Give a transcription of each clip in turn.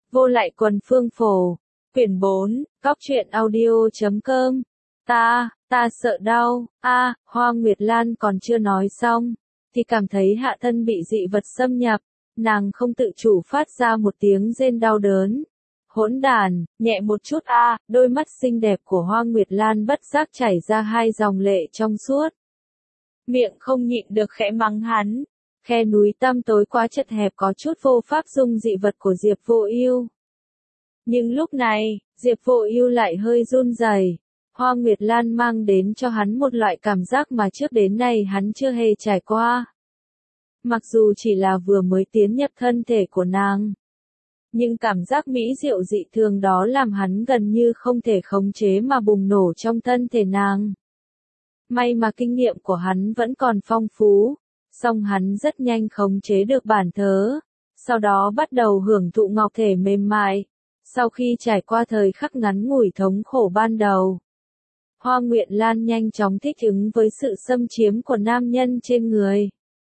Vô lại quần phương phổ. Quyển 4, Cóc truyện audio.com. Ta sợ đau. Hoa Nguyệt Lan còn chưa nói xong, thì cảm thấy hạ thân bị dị vật xâm nhập, nàng không tự chủ phát ra một tiếng rên đau đớn. Hỗn đàn, nhẹ một chút đôi mắt xinh đẹp của Hoa Nguyệt Lan bất giác chảy ra hai dòng lệ trong suốt. Miệng không nhịn được khẽ mắng hắn. Khe núi tăm tối quá chật hẹp có chút vô pháp dung dị vật của Diệp Vô Ưu. Nhưng lúc này, Diệp Vô Ưu lại hơi run rẩy. Hoa Nguyệt Lan mang đến cho hắn một loại cảm giác mà trước đến nay hắn chưa hề trải qua. Mặc dù chỉ là vừa mới tiến nhập thân thể của nàng, nhưng cảm giác mỹ diệu dị thường đó làm hắn gần như không thể khống chế mà bùng nổ trong thân thể nàng. May mà kinh nghiệm của hắn vẫn còn phong phú, song hắn rất nhanh khống chế được bản thớ, sau đó bắt đầu hưởng thụ ngọc thể mềm mại. Sau khi trải qua thời khắc ngắn ngủi thống khổ ban đầu, Hoa Nguyệt Lan nhanh chóng thích ứng với sự xâm chiếm của nam nhân trên người.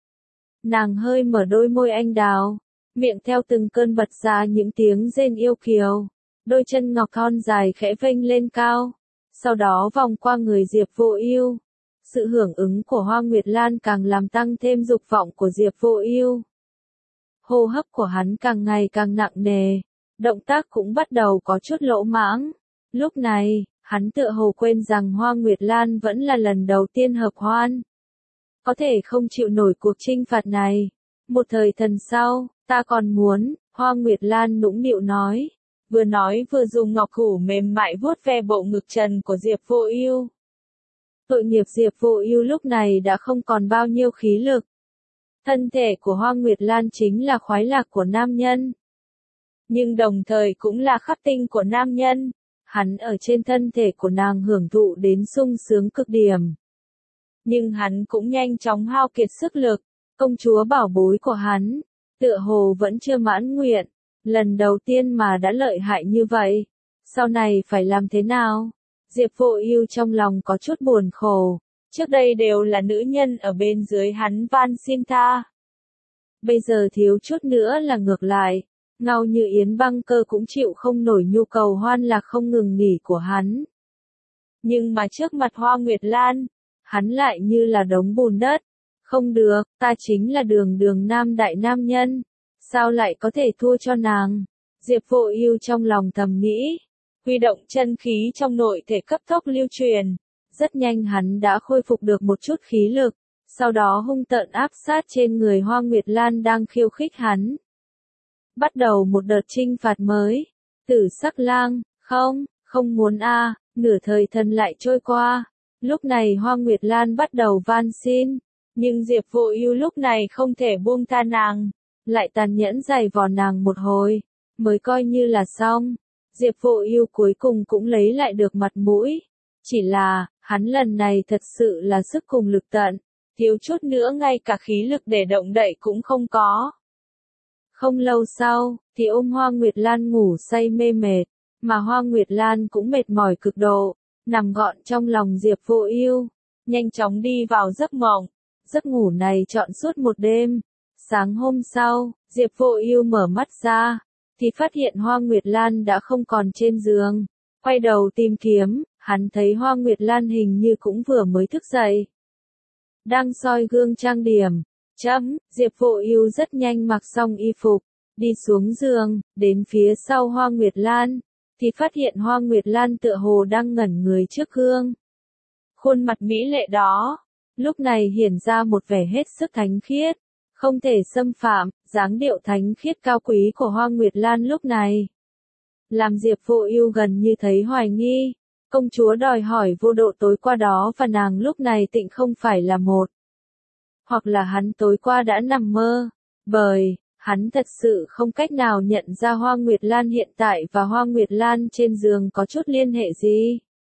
Nàng hơi mở đôi môi anh đào, miệng theo từng cơn bật ra những tiếng rên yêu kiều, đôi chân ngọc thon dài khẽ vênh lên cao, sau đó vòng qua người Diệp Vô Ưu. Sự hưởng ứng của Hoa Nguyệt Lan càng làm tăng thêm dục vọng của Diệp Vô Ưu. Hô hấp của hắn càng ngày càng nặng nề, động tác cũng bắt đầu có chút lỗ mãng. Lúc này, hắn tựa hồ quên rằng Hoa Nguyệt Lan vẫn là lần đầu tiên hợp hoan. Có thể không chịu nổi cuộc chinh phạt này. Một thời thần sau, ta còn muốn, Hoa Nguyệt Lan nũng nịu nói vừa dùng ngọc thủ mềm mại vuốt ve bộ ngực trần của Diệp Vô Ưu. Tội nghiệp Diệp Vô Ưu lúc này đã không còn bao nhiêu khí lực. Thân thể của Hoa Nguyệt Lan chính là khoái lạc của nam nhân, nhưng đồng thời cũng là khắc tinh của nam nhân. Hắn ở trên thân thể của nàng hưởng thụ đến sung sướng cực điểm. Nhưng hắn cũng nhanh chóng hao kiệt sức lực. Công chúa bảo bối của hắn, tựa hồ vẫn chưa mãn nguyện. Lần đầu tiên mà đã lợi hại như vậy, sau này phải làm thế nào? Diệp Vô Ưu trong lòng có chút buồn khổ. Trước đây đều là nữ nhân ở bên dưới hắn van xin tha. Bây giờ thiếu chút nữa là ngược lại. Ngao Như Yến Băng Cơ cũng chịu không nổi nhu cầu hoan lạc không ngừng nghỉ của hắn. Nhưng mà trước mặt Hoa Nguyệt Lan, hắn lại như là đống bùn đất. Không được, ta chính là đường nam đại nam nhân. Sao lại có thể thua cho nàng? Diệp Vô Ưu trong lòng thầm nghĩ. Huy động chân khí trong nội thể cấp tốc lưu truyền. Rất nhanh hắn đã khôi phục được một chút khí lực. Sau đó hung tợn áp sát trên người Hoa Nguyệt Lan đang khiêu khích hắn. Bắt đầu một đợt chinh phạt mới. Tử Sắc Lang, không muốn nửa thời thần lại trôi qua. Lúc này Hoa Nguyệt Lan bắt đầu van xin, nhưng Diệp Vô Ưu lúc này không thể buông tha nàng, lại tàn nhẫn giày vò nàng một hồi, mới coi như là xong. Diệp Vô Ưu cuối cùng cũng lấy lại được mặt mũi, chỉ là, hắn lần này thật sự là sức cùng lực tận, thiếu chút nữa ngay cả khí lực để động đậy cũng không có. Không lâu sau, thì ôm Hoa Nguyệt Lan ngủ say mê mệt, mà Hoa Nguyệt Lan cũng mệt mỏi cực độ, nằm gọn trong lòng Diệp Vô Ưu, nhanh chóng đi vào giấc mộng. Giấc ngủ này trọn suốt một đêm. Sáng hôm sau, Diệp Vô Ưu mở mắt ra, thì phát hiện Hoa Nguyệt Lan đã không còn trên giường. Quay đầu tìm kiếm, hắn thấy Hoa Nguyệt Lan hình như cũng vừa mới thức dậy. Đang soi gương trang điểm. Diệp Vô Ưu rất nhanh mặc xong y phục, đi xuống giường, đến phía sau Hoa Nguyệt Lan, thì phát hiện Hoa Nguyệt Lan tựa hồ đang ngẩn người trước gương. Khuôn mặt mỹ lệ đó, lúc này hiển ra một vẻ hết sức thánh khiết, không thể xâm phạm. Dáng điệu thánh khiết cao quý của Hoa Nguyệt Lan lúc này làm Diệp Vô Ưu gần như thấy hoài nghi. Công chúa đòi hỏi vô độ tối qua đó và nàng lúc này tịnh không phải là một. Hoặc là hắn tối qua đã nằm mơ, bởi hắn thật sự không cách nào nhận ra Hoa Nguyệt Lan hiện tại và Hoa Nguyệt Lan trên giường có chút liên hệ gì.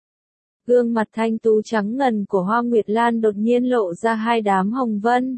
Gương mặt thanh tú trắng ngần của Hoa Nguyệt Lan đột nhiên lộ ra hai đám hồng vân.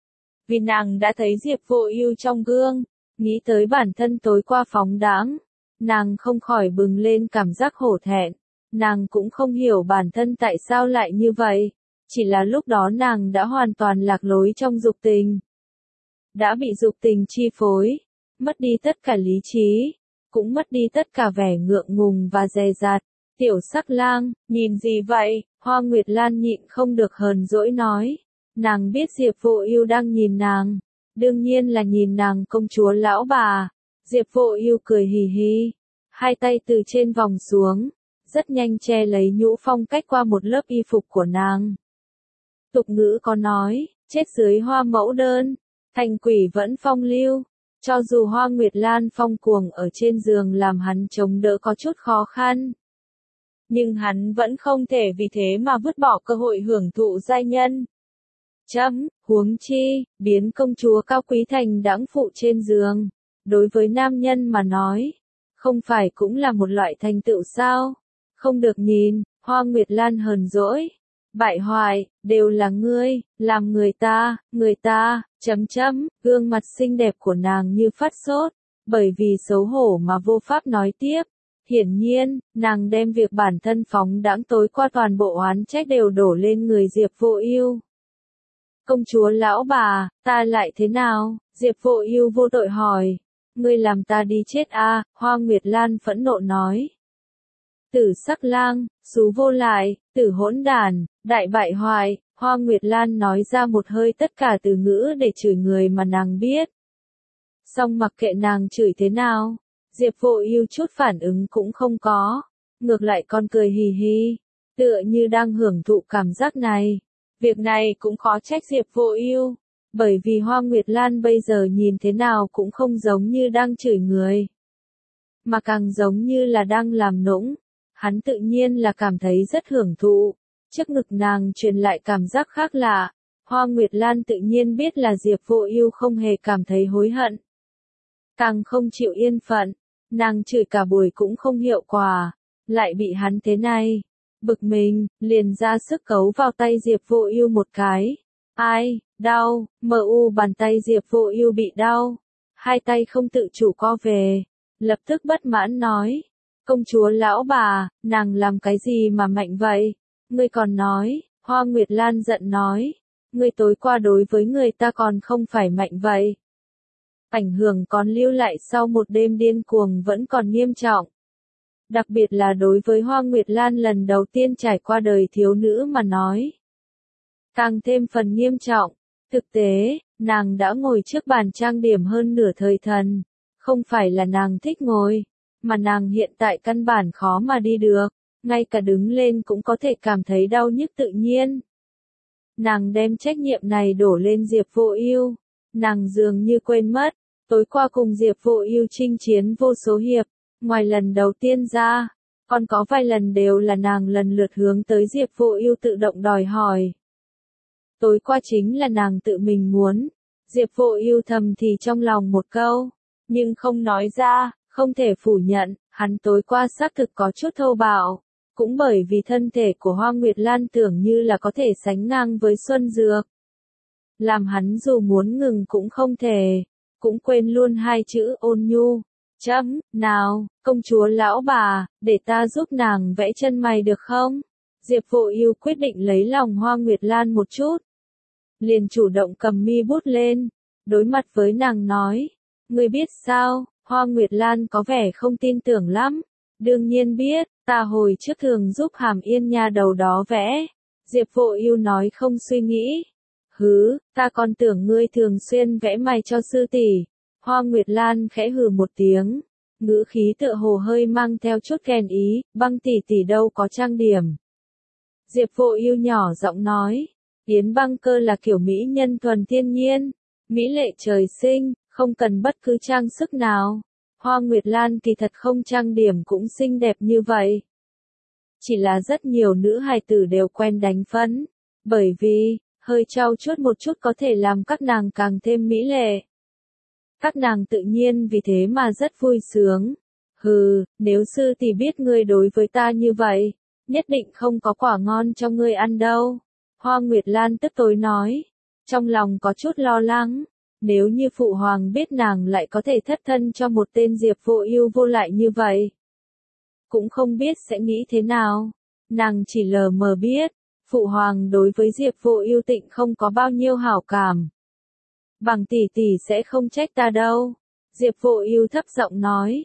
Vì nàng đã thấy Diệp Vô Ưu trong gương, nghĩ tới bản thân tối qua phóng đãng, nàng không khỏi bừng lên cảm giác hổ thẹn. Nàng cũng không hiểu bản thân tại sao lại như vậy, chỉ là lúc đó nàng đã hoàn toàn lạc lối trong dục tình. Đã bị dục tình chi phối, mất đi tất cả lý trí, cũng mất đi tất cả vẻ ngượng ngùng và dè dặt. Tiểu Sắc Lang, nhìn gì vậy? Hoa Nguyệt Lan nhịn không được hờn dỗi nói. Nàng biết Diệp Vô Ưu đang nhìn nàng. Đương nhiên là nhìn nàng công chúa lão bà. Diệp Vô Ưu cười hì hì. Hai tay từ trên vòng xuống. Rất nhanh che lấy Nhũ Phong cách qua một lớp y phục của nàng. Tục ngữ có nói, chết dưới hoa mẫu đơn, thành quỷ vẫn phong lưu. Cho dù Hoa Nguyệt Lan phong cuồng ở trên giường làm hắn chống đỡ có chút khó khăn. Nhưng hắn vẫn không thể vì thế mà vứt bỏ cơ hội hưởng thụ giai nhân. Huống chi, biến công chúa cao quý thành đãng phụ trên giường. Đối với nam nhân mà nói, không phải cũng là một loại thành tựu sao? Không được nhìn, Hoa Nguyệt Lan hờn dỗi. Bại hoại, đều là ngươi, làm người ta, gương mặt xinh đẹp của nàng như phát sốt, bởi vì xấu hổ mà vô pháp nói tiếp. Hiển nhiên, nàng đem việc bản thân phóng đãng tối qua toàn bộ oán trách đều đổ lên người Diệp Vô Ưu. Công chúa lão bà, ta lại thế nào? Diệp Vô Ưu vô tội hỏi. Ngươi làm ta đi chết à? Hoa Nguyệt Lan phẫn nộ nói. Tử Sắc Lang, xú vô lại, tử hỗn đản, đại bại hoại. Hoa Nguyệt Lan nói ra một hơi tất cả từ ngữ để chửi người mà nàng biết. Song mặc kệ nàng chửi thế nào, Diệp Vô Ưu chút phản ứng cũng không có, ngược lại còn cười hì hì, tựa như đang hưởng thụ cảm giác này. Việc này cũng khó trách Diệp Vô Ưu, bởi vì Hoa Nguyệt Lan bây giờ nhìn thế nào cũng không giống như đang chửi người, mà càng giống như là đang làm nũng. Hắn tự nhiên là cảm thấy rất hưởng thụ. Trước ngực nàng truyền lại cảm giác khác lạ. Hoa Nguyệt Lan tự nhiên biết là Diệp Vô Ưu không hề cảm thấy hối hận, càng không chịu yên phận. Nàng chửi cả buổi cũng không hiệu quả, lại bị hắn thế này. Bực mình, liền ra sức cấu vào tay Diệp Vô Ưu một cái. Ai, đau, bàn tay Diệp Vô Ưu bị đau. Hai tay không tự chủ co về, lập tức bất mãn nói. Công chúa lão bà, nàng làm cái gì mà mạnh vậy? Ngươi còn nói, Hoa Nguyệt Lan giận nói. Ngươi tối qua đối với người ta còn không phải mạnh vậy. Ảnh hưởng còn lưu lại sau một đêm điên cuồng vẫn còn nghiêm trọng. Đặc biệt là đối với Hoa Nguyệt Lan lần đầu tiên trải qua đời thiếu nữ mà nói. Càng thêm phần nghiêm trọng. Thực tế, nàng đã ngồi trước bàn trang điểm hơn nửa thời thần. Không phải là nàng thích ngồi, mà nàng hiện tại căn bản khó mà đi được. Ngay cả đứng lên cũng có thể cảm thấy đau nhức tự nhiên. Nàng đem trách nhiệm này đổ lên Diệp Vô Ưu. Nàng dường như quên mất, tối qua cùng Diệp Vô Ưu chinh chiến vô số hiệp, ngoài lần đầu tiên ra, còn có vài lần đều là nàng lần lượt hướng tới Diệp Vô Ưu tự động đòi hỏi. Tối qua chính là nàng tự mình muốn. Diệp Vô Ưu thầm thì trong lòng một câu, nhưng không nói ra, không thể phủ nhận, hắn tối qua xác thực có chút thô bạo. Cũng bởi vì thân thể của Hoa Nguyệt Lan tưởng như là có thể sánh ngang với Xuân Dược. Làm hắn dù muốn ngừng cũng không thể, cũng quên luôn hai chữ ôn nhu. Nào, công chúa lão bà, để ta giúp nàng vẽ chân mày được không? Diệp Vô Ưu quyết định lấy lòng Hoa Nguyệt Lan một chút. Liền chủ động cầm mi bút lên, đối mặt với nàng nói. Ngươi biết sao? Hoa Nguyệt Lan có vẻ không tin tưởng lắm. Đương nhiên biết, ta hồi trước thường giúp Hàm Yên nha đầu đó vẽ. Diệp Vô Ưu nói không suy nghĩ. Hứ, ta còn tưởng ngươi thường xuyên vẽ mày cho sư tỷ. Hoa Nguyệt Lan khẽ hừ một tiếng, ngữ khí tựa hồ hơi mang theo chút ghen ý, Băng tỷ tỷ đâu có trang điểm. Diệp Vô Ưu nhỏ giọng nói, Yến Băng Cơ là kiểu mỹ nhân thuần thiên nhiên, mỹ lệ trời sinh, không cần bất cứ trang sức nào. Hoa Nguyệt Lan kỳ thật không trang điểm cũng xinh đẹp như vậy. Chỉ là rất nhiều nữ hài tử đều quen đánh phấn, bởi vì, hơi trau chuốt một chút có thể làm các nàng càng thêm mỹ lệ. Các nàng tự nhiên vì thế mà rất vui sướng. Hừ, nếu sư tỷ biết ngươi đối với ta như vậy, nhất định không có quả ngon cho ngươi ăn đâu. Hoa Nguyệt Lan tức tối nói, trong lòng có chút lo lắng. Nếu như phụ hoàng biết nàng lại có thể thất thân cho một tên Diệp Vô Ưu vô lại như vậy, cũng không biết sẽ nghĩ thế nào. Nàng chỉ lờ mờ biết, phụ hoàng đối với Diệp Vô Ưu tịnh không có bao nhiêu hảo cảm. Bằng tỷ tỷ sẽ không trách ta đâu. Diệp Vô Ưu thấp giọng nói,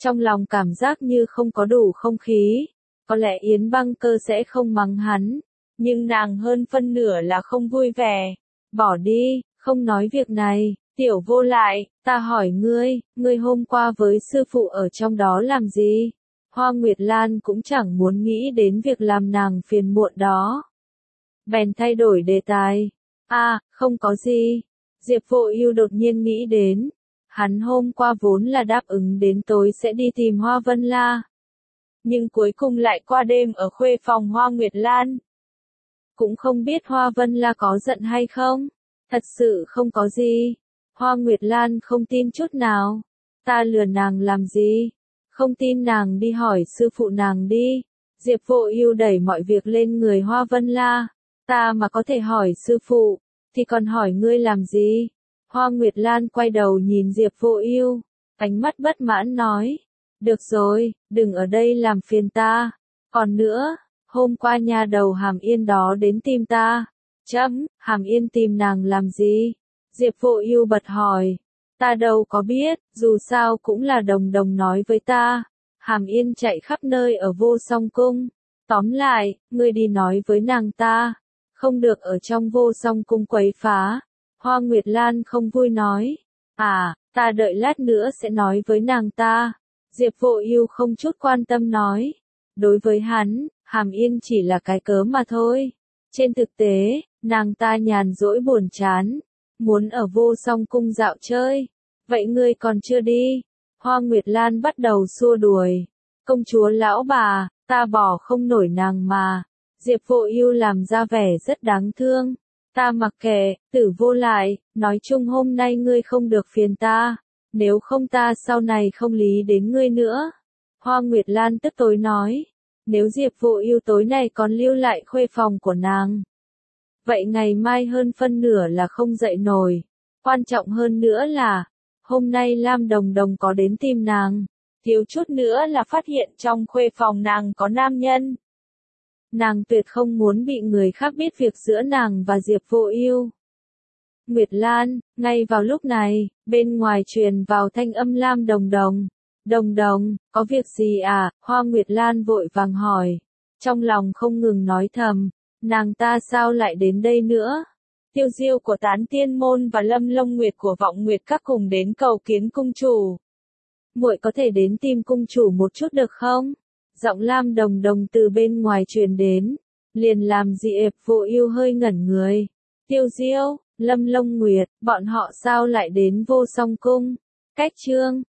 Trong lòng cảm giác như không có đủ không khí. Có lẽ Yến Băng Cơ sẽ không mắng hắn, nhưng nàng hơn phân nửa là không vui vẻ. Bỏ đi, không nói việc này, Tiểu Vô Lại, ta hỏi ngươi hôm qua với sư phụ ở trong đó làm gì? Hoa Nguyệt Lan cũng chẳng muốn nghĩ đến việc làm nàng phiền muộn đó. Bèn thay đổi đề tài. Không có gì. Diệp Vô Ưu đột nhiên nghĩ đến. Hắn hôm qua vốn là đáp ứng đến tối sẽ đi tìm Hoa Vân La. Nhưng cuối cùng lại qua đêm ở khuê phòng Hoa Nguyệt Lan. Cũng không biết Hoa Vân La có giận hay không. Thật sự không có gì. Hoa Nguyệt Lan không tin chút nào. Ta lừa nàng làm gì? Không tin nàng đi hỏi sư phụ nàng đi. Diệp Vô Ưu đẩy mọi việc lên người Hoa Vân La. Ta mà có thể hỏi sư phụ, thì còn hỏi ngươi làm gì? Hoa Nguyệt Lan quay đầu nhìn Diệp Vô Ưu, ánh mắt bất mãn nói. Được rồi, đừng ở đây làm phiền ta. Còn nữa, hôm qua nha đầu Hàm Yên đó đến tìm ta. Hàm Yên tìm nàng làm gì? Diệp Vô Ưu bật hỏi. Ta đâu có biết, dù sao cũng là Đồng Đồng nói với ta. Hàm Yên chạy khắp nơi ở Vô Song Cung. Tóm lại, ngươi đi nói với nàng ta. Không được ở trong Vô Song Cung quấy phá. Hoa Nguyệt Lan không vui nói. Ta đợi lát nữa sẽ nói với nàng ta. Diệp Vô Ưu không chút quan tâm nói. Đối với hắn, Hàm Yên chỉ là cái cớ mà thôi. Trên thực tế, nàng ta nhàn rỗi buồn chán. Muốn ở Vô Song Cung dạo chơi. Vậy ngươi còn chưa đi? Hoa Nguyệt Lan bắt đầu xua đuổi. Công chúa lão bà, ta bỏ không nổi nàng mà. Diệp Vô Ưu làm ra vẻ rất đáng thương. Ta mặc kệ, Tử Vô Lại, nói chung hôm nay ngươi không được phiền ta. Nếu không ta sau này không lý đến ngươi nữa. Hoa Nguyệt Lan tức tối nói. Nếu Diệp Vô Ưu tối nay còn lưu lại khuê phòng của nàng. Vậy ngày mai hơn phân nửa là không dậy nổi. Quan trọng hơn nữa là, hôm nay Lam Đồng Đồng có đến tìm nàng. Thiếu chút nữa là phát hiện trong khuê phòng nàng có nam nhân. Nàng tuyệt không muốn bị người khác biết việc giữa nàng và Diệp Vô Ưu. Nguyệt Lan, ngay vào lúc này, bên ngoài truyền vào thanh âm Lam Đồng Đồng. Đồng Đồng, có việc gì à? Hoa Nguyệt Lan vội vàng hỏi. Trong lòng không ngừng nói thầm, nàng ta sao lại đến đây nữa? Tiêu Diêu của Tán Tiên Môn và Lâm Long Nguyệt của Vọng Nguyệt các cùng đến cầu kiến cung chủ. Muội có thể đến tìm cung chủ một chút được không? Giọng Lam Đồng Đồng từ bên ngoài truyền đến, liền làm Diệp Vô Ưu hơi ngẩn người. Tiêu Diêu, Lâm Long Nguyệt, bọn họ sao lại đến Vô Song Cung? Cách chương